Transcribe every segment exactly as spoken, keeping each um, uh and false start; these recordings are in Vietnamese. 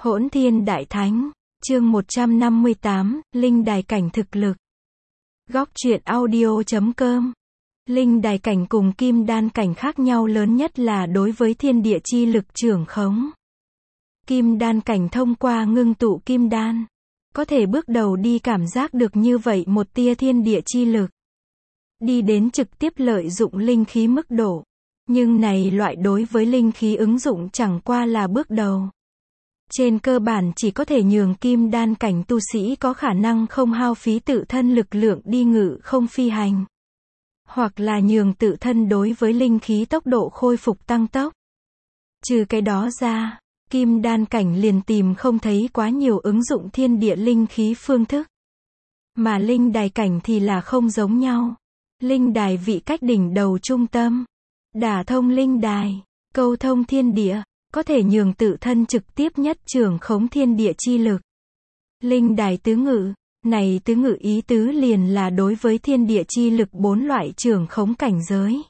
Hỗn Thiên Đại Thánh, chương một trăm năm mươi tám, Linh Đài Cảnh thực lực. Góc truyện audio chấm com. Linh Đài Cảnh cùng Kim Đan Cảnh khác nhau lớn nhất là đối với thiên địa chi lực trưởng khống. Kim Đan Cảnh thông qua ngưng tụ Kim Đan, có thể bước đầu đi cảm giác được như vậy một tia thiên địa chi lực. Đi đến trực tiếp lợi dụng linh khí mức độ. Nhưng này loại đối với linh khí ứng dụng chẳng qua là bước đầu. Trên cơ bản chỉ có thể nhường Kim Đan Cảnh tu sĩ có khả năng không hao phí tự thân lực lượng đi ngự không phi hành. Hoặc là nhường tự thân đối với linh khí tốc độ khôi phục tăng tốc. Trừ cái đó ra, Kim Đan Cảnh liền tìm không thấy quá nhiều ứng dụng thiên địa linh khí phương thức. Mà Linh Đài Cảnh thì là không giống nhau. Linh Đài vị cách đỉnh đầu trung tâm. Đả thông linh đài, câu thông thiên địa, có thể nhường tự thân trực tiếp nhất trưởng khống thiên địa chi lực. Linh đài tứ ngự, này tứ ngự ý tứ liền là đối với thiên địa chi lực bốn loại trưởng khống cảnh giới.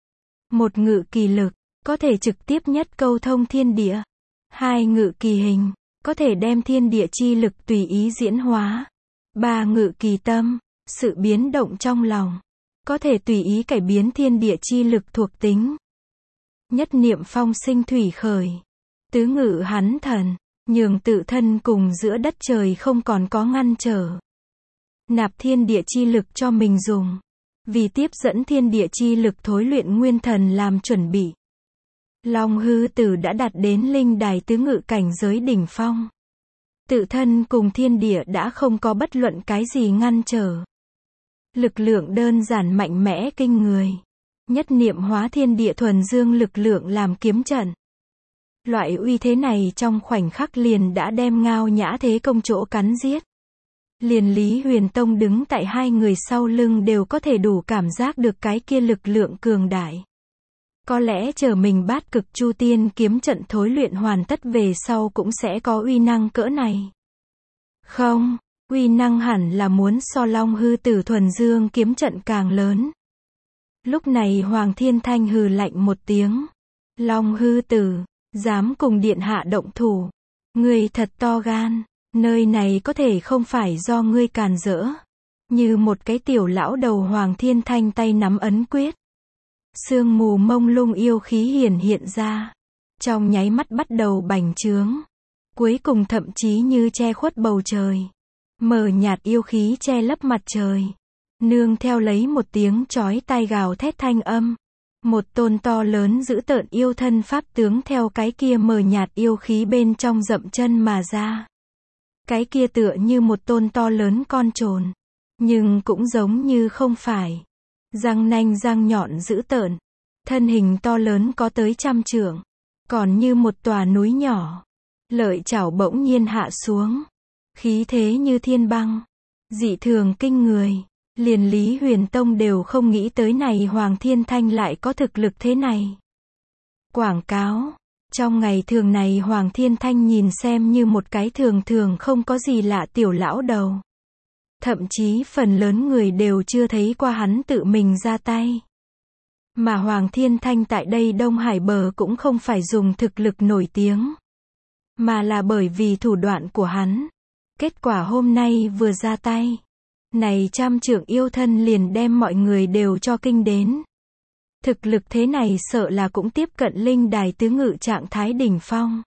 Một ngự kỳ lực, có thể trực tiếp nhất câu thông thiên địa. Hai ngự kỳ hình, có thể đem thiên địa chi lực tùy ý diễn hóa. Ba ngự kỳ tâm, sự biến động trong lòng, có thể tùy ý cải biến thiên địa chi lực thuộc tính. Nhất niệm phong sinh thủy khởi. Tứ ngự hắn thần, nhường tự thân cùng giữa đất trời không còn có ngăn trở. Nạp thiên địa chi lực cho mình dùng. Vì tiếp dẫn thiên địa chi lực thối luyện nguyên thần làm chuẩn bị. Long hư tử đã đạt đến linh đài tứ ngự cảnh giới đỉnh phong. Tự thân cùng thiên địa đã không có bất luận cái gì ngăn trở. Lực lượng đơn giản mạnh mẽ kinh người. Nhất niệm hóa thiên địa thuần dương lực lượng làm kiếm trận. Loại uy thế này trong khoảnh khắc liền đã đem Ngao Nhã Thế Công chỗ cắn giết. Liền Lý Huyền Tông đứng tại hai người sau lưng đều có thể đủ cảm giác được cái kia lực lượng cường đại. Có lẽ chờ mình Bát Cực Chu Tiên kiếm trận thối luyện hoàn tất về sau cũng sẽ có uy năng cỡ này. Không, uy năng hẳn là muốn so Long hư tử thuần dương kiếm trận càng lớn. Lúc này Hoàng Thiên Thanh hừ lạnh một tiếng. Long hư tử, dám cùng điện hạ động thủ. Ngươi thật to gan, nơi này có thể không phải do ngươi càn rỡ. Như một cái tiểu lão đầu Hoàng Thiên Thanh tay nắm ấn quyết. Sương mù mông lung yêu khí hiển hiện ra. Trong nháy mắt bắt đầu bành trướng. Cuối cùng thậm chí như che khuất bầu trời. Mờ nhạt yêu khí che lấp mặt trời. Nương theo lấy một tiếng chói tai gào thét thanh âm. Một tôn to lớn dữ tợn yêu thân pháp tướng theo cái kia mờ nhạt yêu khí bên trong dậm chân mà ra. Cái kia tựa như một tôn to lớn con trồn. Nhưng cũng giống như không phải. Răng nanh răng nhọn dữ tợn. Thân hình to lớn có tới trăm trượng. Còn như một tòa núi nhỏ. Lợi chảo bỗng nhiên hạ xuống. Khí thế như thiên băng. Dị thường kinh người. Liền Lý Huyền Tông đều không nghĩ tới này Hoàng Thiên Thanh lại có thực lực thế này. Quảng cáo. Trong ngày thường này Hoàng Thiên Thanh nhìn xem như một cái thường thường không có gì lạ tiểu lão đầu. Thậm chí phần lớn người đều chưa thấy qua hắn tự mình ra tay. Mà Hoàng Thiên Thanh tại đây Đông Hải bờ cũng không phải dùng thực lực nổi tiếng. Mà là bởi vì thủ đoạn của hắn. Kết quả hôm nay vừa ra tay. Này trăm trượng yêu thân liền đem mọi người đều cho kinh đến. Thực lực thế này sợ là cũng tiếp cận linh đài tứ ngự trạng thái đỉnh phong.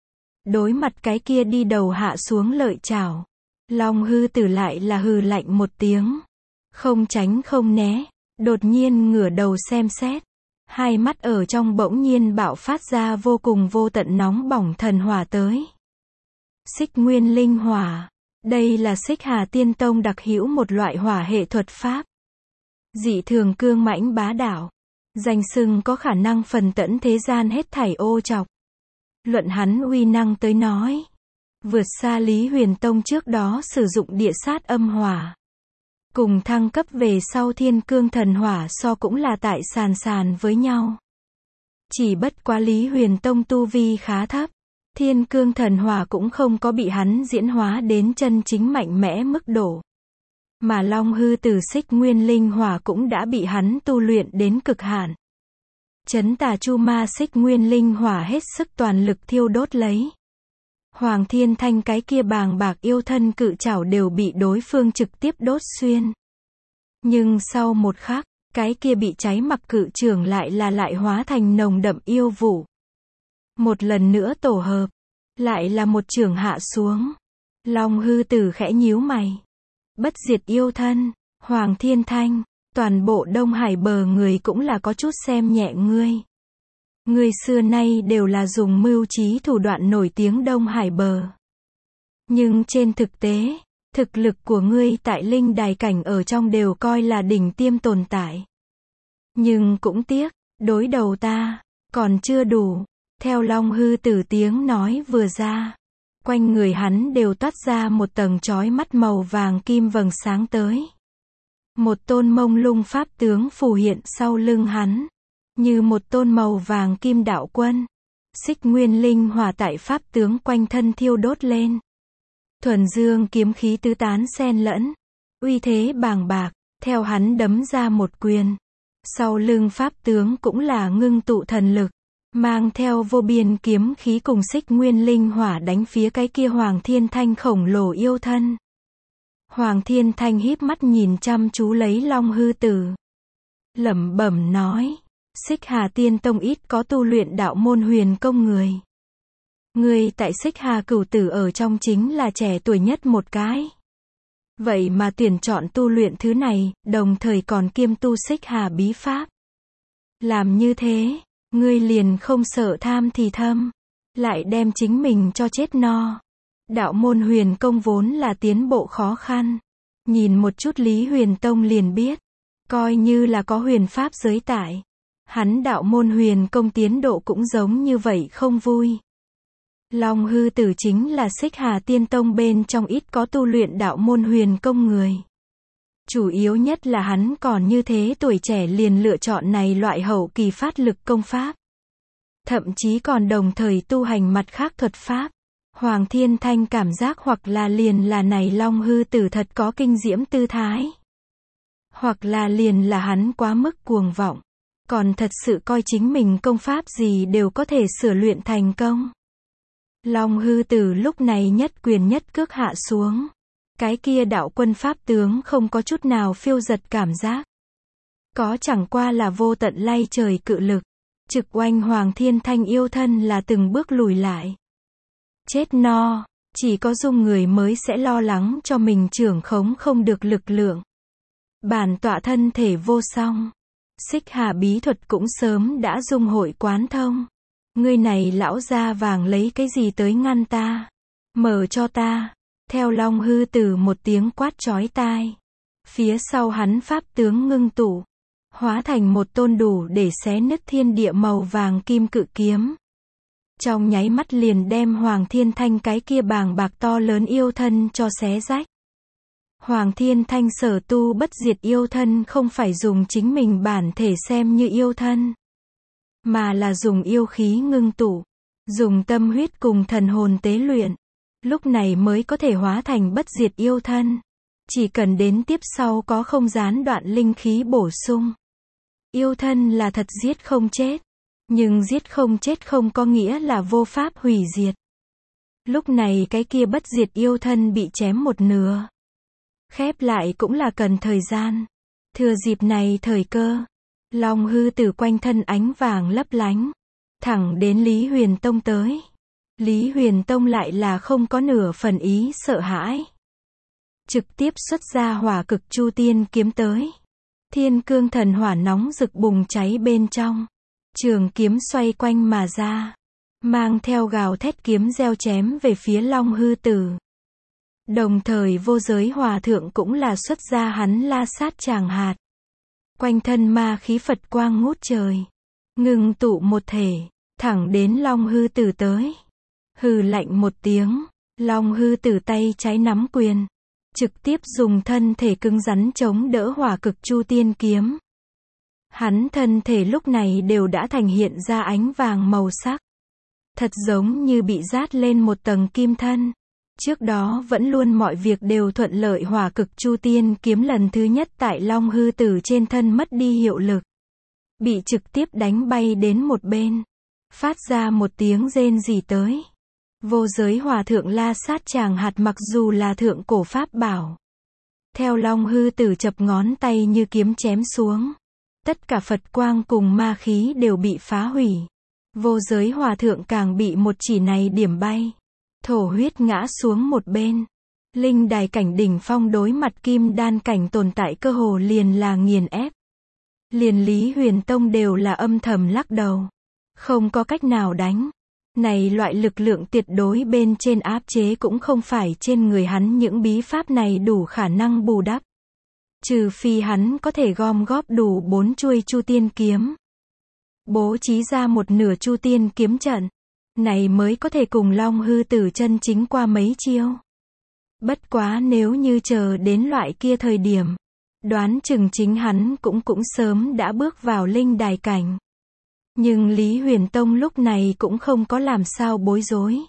Đối mặt cái kia đi đầu hạ xuống lợi chảo. Long hư tử lại là hừ lạnh một tiếng. Không tránh không né. Đột nhiên ngửa đầu xem xét. Hai mắt ở trong bỗng nhiên bạo phát ra vô cùng vô tận nóng bỏng thần hỏa tới. Xích nguyên linh hỏa. Đây là Xích Hà Tiên Tông đặc hữu một loại hỏa hệ thuật pháp. Dị thường cương mãnh bá đạo. Danh xưng có khả năng phần tẫn thế gian hết thảy ô trọc. Luận hắn uy năng tới nói. Vượt xa Lý Huyền Tông trước đó sử dụng địa sát âm hỏa. Cùng thăng cấp về sau thiên cương thần hỏa so cũng là tại sàn sàn với nhau. Chỉ bất quá Lý Huyền Tông tu vi khá thấp. Thiên cương thần hỏa cũng không có bị hắn diễn hóa đến chân chính mạnh mẽ mức độ. Mà Long hư tử xích nguyên linh hỏa cũng đã bị hắn tu luyện đến cực hạn. Chấn tà chu ma xích nguyên linh hỏa hết sức toàn lực thiêu đốt lấy. Hoàng Thiên Thanh cái kia bàng bạc yêu thân cự trảo đều bị đối phương trực tiếp đốt xuyên. Nhưng sau một khắc, cái kia bị cháy mặc cự trưởng lại là lại hóa thành nồng đậm yêu vụ. Một lần nữa tổ hợp, lại là một trưởng hạ xuống. Long hư tử khẽ nhíu mày. Bất diệt yêu thân, Hoàng Thiên Thanh, toàn bộ Đông Hải bờ người cũng là có chút xem nhẹ ngươi. Ngươi xưa nay đều là dùng mưu trí thủ đoạn nổi tiếng Đông Hải bờ. Nhưng trên thực tế, thực lực của ngươi tại linh đài cảnh ở trong đều coi là đỉnh tiêm tồn tại. Nhưng cũng tiếc, đối đầu ta, còn chưa đủ. Theo Long hư tử tiếng nói vừa ra, quanh người hắn đều toát ra một tầng chói mắt màu vàng kim vầng sáng tới. Một tôn mông lung pháp tướng phù hiện sau lưng hắn, như một tôn màu vàng kim đạo quân. Xích nguyên linh hỏa tại pháp tướng quanh thân thiêu đốt lên. Thuần dương kiếm khí tứ tán xen lẫn, uy thế bàng bạc, theo hắn đấm ra một quyền. Sau lưng pháp tướng cũng là ngưng tụ thần lực, mang theo vô biên kiếm khí cùng xích nguyên linh hỏa đánh phía cái kia Hoàng Thiên Thanh khổng lồ yêu thân. Hoàng Thiên Thanh híp mắt nhìn chăm chú lấy Long hư tử. Lẩm bẩm nói, Xích Hà Tiên Tông ít có tu luyện đạo môn huyền công người. Ngươi tại Xích Hà Cửu Tử ở trong chính là trẻ tuổi nhất một cái. Vậy mà tuyển chọn tu luyện thứ này, đồng thời còn kiêm tu Xích Hà bí pháp. Làm như thế, ngươi liền không sợ tham thì thâm, lại đem chính mình cho chết no. Đạo môn huyền công vốn là tiến bộ khó khăn. Nhìn một chút Lý Huyền Tông liền biết, coi như là có huyền pháp giới tại, hắn đạo môn huyền công tiến độ cũng giống như vậy không vui. Long hư tử chính là Xích Hà Tiên Tông bên trong ít có tu luyện đạo môn huyền công người. Chủ yếu nhất là hắn còn như thế tuổi trẻ liền lựa chọn này loại hậu kỳ phát lực công pháp. Thậm chí còn đồng thời tu hành mặt khác thuật pháp. Hoàng Thiên Thanh cảm giác hoặc là liền là này Long hư tử thật có kinh diễm tư thái. Hoặc là liền là hắn quá mức cuồng vọng. Còn thật sự coi chính mình công pháp gì đều có thể sửa luyện thành công. Long hư tử lúc này nhất quyền nhất cước hạ xuống. Cái kia đạo quân pháp tướng không có chút nào phiêu giật cảm giác. Có chẳng qua là vô tận lay trời cự lực. Trực oanh Hoàng Thiên Thanh yêu thân là từng bước lùi lại. Chết no, chỉ có dung người mới sẽ lo lắng cho mình trưởng khống không được lực lượng. Bản tọa thân thể vô song. Xích Hà bí thuật cũng sớm đã dung hội quán thông. Ngươi này lão da vàng lấy cái gì tới ngăn ta? Mở cho ta. Theo Long hư tử một tiếng quát chói tai. Phía sau hắn pháp tướng ngưng tụ, hóa thành một tôn đủ để xé nứt thiên địa màu vàng kim cự kiếm. Trong nháy mắt liền đem Hoàng Thiên Thanh cái kia bàng bạc to lớn yêu thân cho xé rách. Hoàng Thiên Thanh sở tu bất diệt yêu thân không phải dùng chính mình bản thể xem như yêu thân, mà là dùng yêu khí ngưng tụ, dùng tâm huyết cùng thần hồn tế luyện, lúc này mới có thể hóa thành bất diệt yêu thân. Chỉ cần đến tiếp sau có không gián đoạn linh khí bổ sung. Yêu thân là thật giết không chết, nhưng giết không chết không có nghĩa là vô pháp hủy diệt. Lúc này cái kia bất diệt yêu thân bị chém một nửa. Khép lại cũng là cần thời gian. Thừa dịp này thời cơ, Long hư tử quanh thân ánh vàng lấp lánh, thẳng đến Lý Huyền Tông tới. Lý Huyền Tông lại là không có nửa phần ý sợ hãi. Trực tiếp xuất ra hỏa cực chu tiên kiếm tới. Thiên cương thần hỏa nóng rực bùng cháy bên trong. Trường kiếm xoay quanh mà ra, mang theo gào thét kiếm reo chém về phía Long hư tử. Đồng thời vô giới hòa thượng cũng là xuất ra hắn la sát tràng hạt. Quanh thân ma khí Phật quang ngút trời, ngưng tụ một thể, thẳng đến Long hư tử tới. Hừ lạnh một tiếng, Long hư tử tay trái nắm quyền, trực tiếp dùng thân thể cứng rắn chống đỡ hỏa cực chu tiên kiếm. Hắn thân thể lúc này đều đã thành hiện ra ánh vàng màu sắc. Thật giống như bị dát lên một tầng kim thân. Trước đó vẫn luôn mọi việc đều thuận lợi hỏa cực chu tiên kiếm lần thứ nhất tại Long hư tử trên thân mất đi hiệu lực. Bị trực tiếp đánh bay đến một bên. Phát ra một tiếng rên rỉ tới. Vô giới hòa thượng La Sát Tràng Hạt mặc dù là thượng cổ pháp bảo. Theo Long Hư Tử chập ngón tay như kiếm chém xuống. Tất cả Phật quang cùng ma khí đều bị phá hủy. Vô giới hòa thượng càng bị một chỉ này điểm bay. Thổ huyết ngã xuống một bên. Linh đài cảnh đỉnh phong đối mặt kim đan cảnh tồn tại cơ hồ liền là nghiền ép. Liền Lý Huyền Tông đều là âm thầm lắc đầu. Không có cách nào đánh. Này loại lực lượng tuyệt đối bên trên áp chế cũng không phải trên người hắn những bí pháp này đủ khả năng bù đắp. Trừ phi hắn có thể gom góp đủ bốn chuôi Chu Tiên kiếm. Bố trí ra một nửa Chu Tiên kiếm trận. Này mới có thể cùng Long Hư Tử chân chính qua mấy chiêu. Bất quá nếu như chờ đến loại kia thời điểm. Đoán chừng chính hắn cũng cũng sớm đã bước vào linh đài cảnh. Nhưng Lý Huyền Tông lúc này cũng không có làm sao bối rối.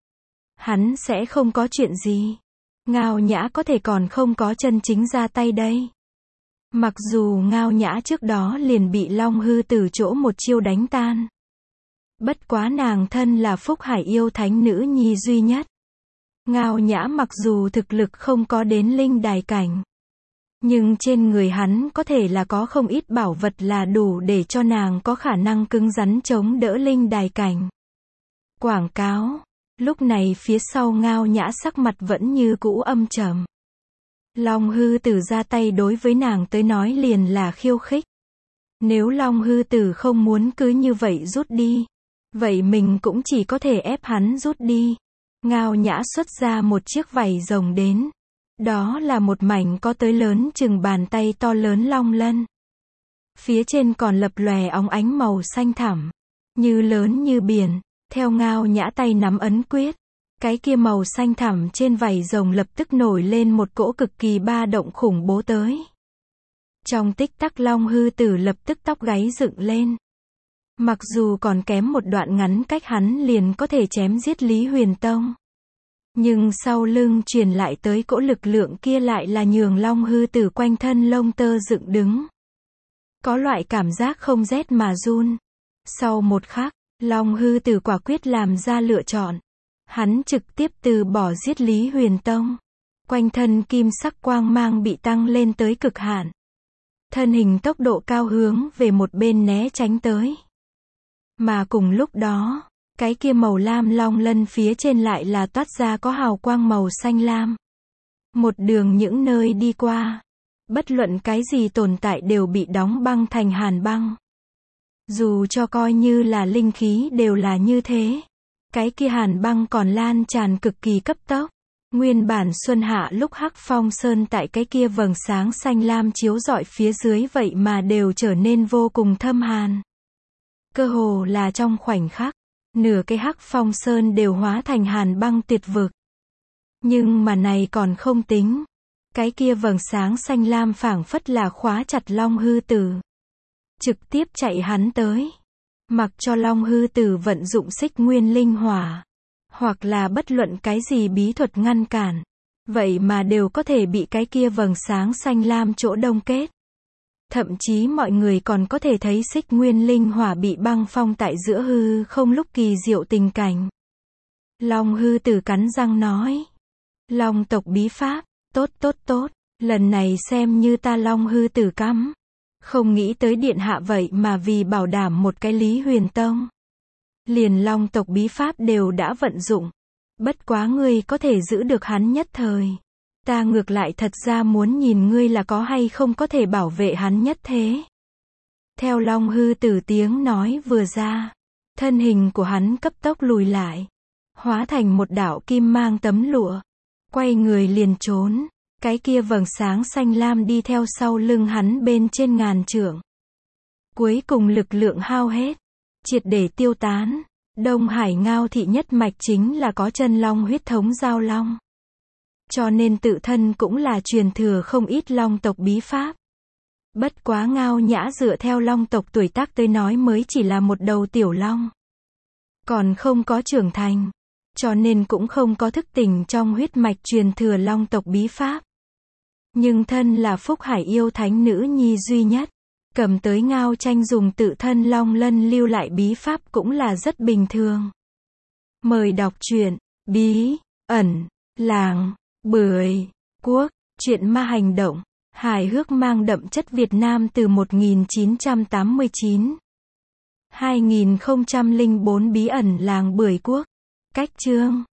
Hắn sẽ không có chuyện gì. Ngao Nhã có thể còn không có chân chính ra tay đây. Mặc dù Ngao Nhã trước đó liền bị Long Hư Tử chỗ một chiêu đánh tan. Bất quá nàng thân là Phúc Hải yêu thánh nữ nhi duy nhất. Ngao Nhã mặc dù thực lực không có đến linh đài cảnh. Nhưng trên người hắn có thể là có không ít bảo vật là đủ để cho nàng có khả năng cứng rắn chống đỡ linh đài cảnh. Quảng cáo. Lúc này phía sau Ngao Nhã sắc mặt vẫn như cũ âm trầm. Long Hư Tử ra tay đối với nàng tới nói liền là khiêu khích. Nếu Long Hư Tử không muốn cứ như vậy rút đi. Vậy mình cũng chỉ có thể ép hắn rút đi. Ngao Nhã xuất ra một chiếc vảy rồng đến. Đó là một mảnh có tới lớn chừng bàn tay to lớn long lân. Phía trên còn lập lòe óng ánh màu xanh thẳm. Như lớn như biển. Theo Ngao Nhã tay nắm ấn quyết. Cái kia màu xanh thẳm trên vảy rồng lập tức nổi lên một cỗ cực kỳ ba động khủng bố tới. Trong tích tắc Long Hư Tử lập tức tóc gáy dựng lên. Mặc dù còn kém một đoạn ngắn cách hắn liền có thể chém giết Lý Huyền Tông. Nhưng sau lưng truyền lại tới cỗ lực lượng kia lại là nhường Long Hư Tử quanh thân lông tơ dựng đứng. Có loại cảm giác không rét mà run. Sau một khắc, Long Hư Tử quả quyết làm ra lựa chọn. Hắn trực tiếp từ bỏ giết Lý Huyền Tông. Quanh thân kim sắc quang mang bị tăng lên tới cực hạn. Thân hình tốc độ cao hướng về một bên né tránh tới. Mà cùng lúc đó, cái kia màu lam long lân phía trên lại là toát ra có hào quang màu xanh lam. Một đường những nơi đi qua, bất luận cái gì tồn tại đều bị đóng băng thành hàn băng. Dù cho coi như là linh khí đều là như thế. Cái kia hàn băng còn lan tràn cực kỳ cấp tốc. Nguyên bản xuân hạ lúc Hắc Phong Sơn tại cái kia vầng sáng xanh lam chiếu rọi phía dưới vậy mà đều trở nên vô cùng thâm hàn. Cơ hồ là trong khoảnh khắc, nửa cái Hắc Phong Sơn đều hóa thành hàn băng tuyệt vực. Nhưng mà này còn không tính. Cái kia vầng sáng xanh lam phảng phất là khóa chặt Long Hư Tử. Trực tiếp chạy hắn tới. Mặc cho Long Hư Tử vận dụng xích nguyên linh hỏa. Hoặc là bất luận cái gì bí thuật ngăn cản. Vậy mà đều có thể bị cái kia vầng sáng xanh lam chỗ đông kết. Thậm chí mọi người còn có thể thấy xích nguyên linh hỏa bị băng phong tại giữa hư không lúc kỳ diệu tình cảnh. Long Hư Tử cắn răng nói. Long tộc bí pháp, tốt tốt tốt, lần này xem như ta Long Hư Tử cắm. Không nghĩ tới điện hạ vậy mà vì bảo đảm một cái Lý Huyền Tông. Liền Long tộc bí pháp đều đã vận dụng. Bất quá ngươi có thể giữ được hắn nhất thời. Ta ngược lại thật ra muốn nhìn ngươi là có hay không có thể bảo vệ hắn nhất thế. Theo Long Hư Tử tiếng nói vừa ra. Thân hình của hắn cấp tốc lùi lại. Hóa thành một đạo kim mang tấm lụa. Quay người liền trốn. Cái kia vầng sáng xanh lam đi theo sau lưng hắn bên trên ngàn trượng. Cuối cùng lực lượng hao hết. Triệt để tiêu tán. Đông Hải Ngao thị nhất mạch chính là có chân long huyết thống giao long. Cho nên tự thân cũng là truyền thừa không ít long tộc bí pháp. Bất quá Ngao Nhã dựa theo long tộc tuổi tác tới nói mới chỉ là một đầu tiểu long. Còn không có trưởng thành. Cho nên cũng không có thức tỉnh trong huyết mạch truyền thừa long tộc bí pháp. Nhưng thân là Phúc Hải yêu thánh nữ nhi duy nhất. Cầm tới Ngao Tranh dùng tự thân long lân lưu lại bí pháp cũng là rất bình thường. Mời đọc truyện. Bí ẩn làng Bưởi Quốc, truyện ma hành động, hài hước mang đậm chất Việt Nam từ một nghìn chín trăm tám mươi chín đến hai nghìn không trăm lẻ bốn. Bí ẩn làng Bưởi Quốc. Cách chương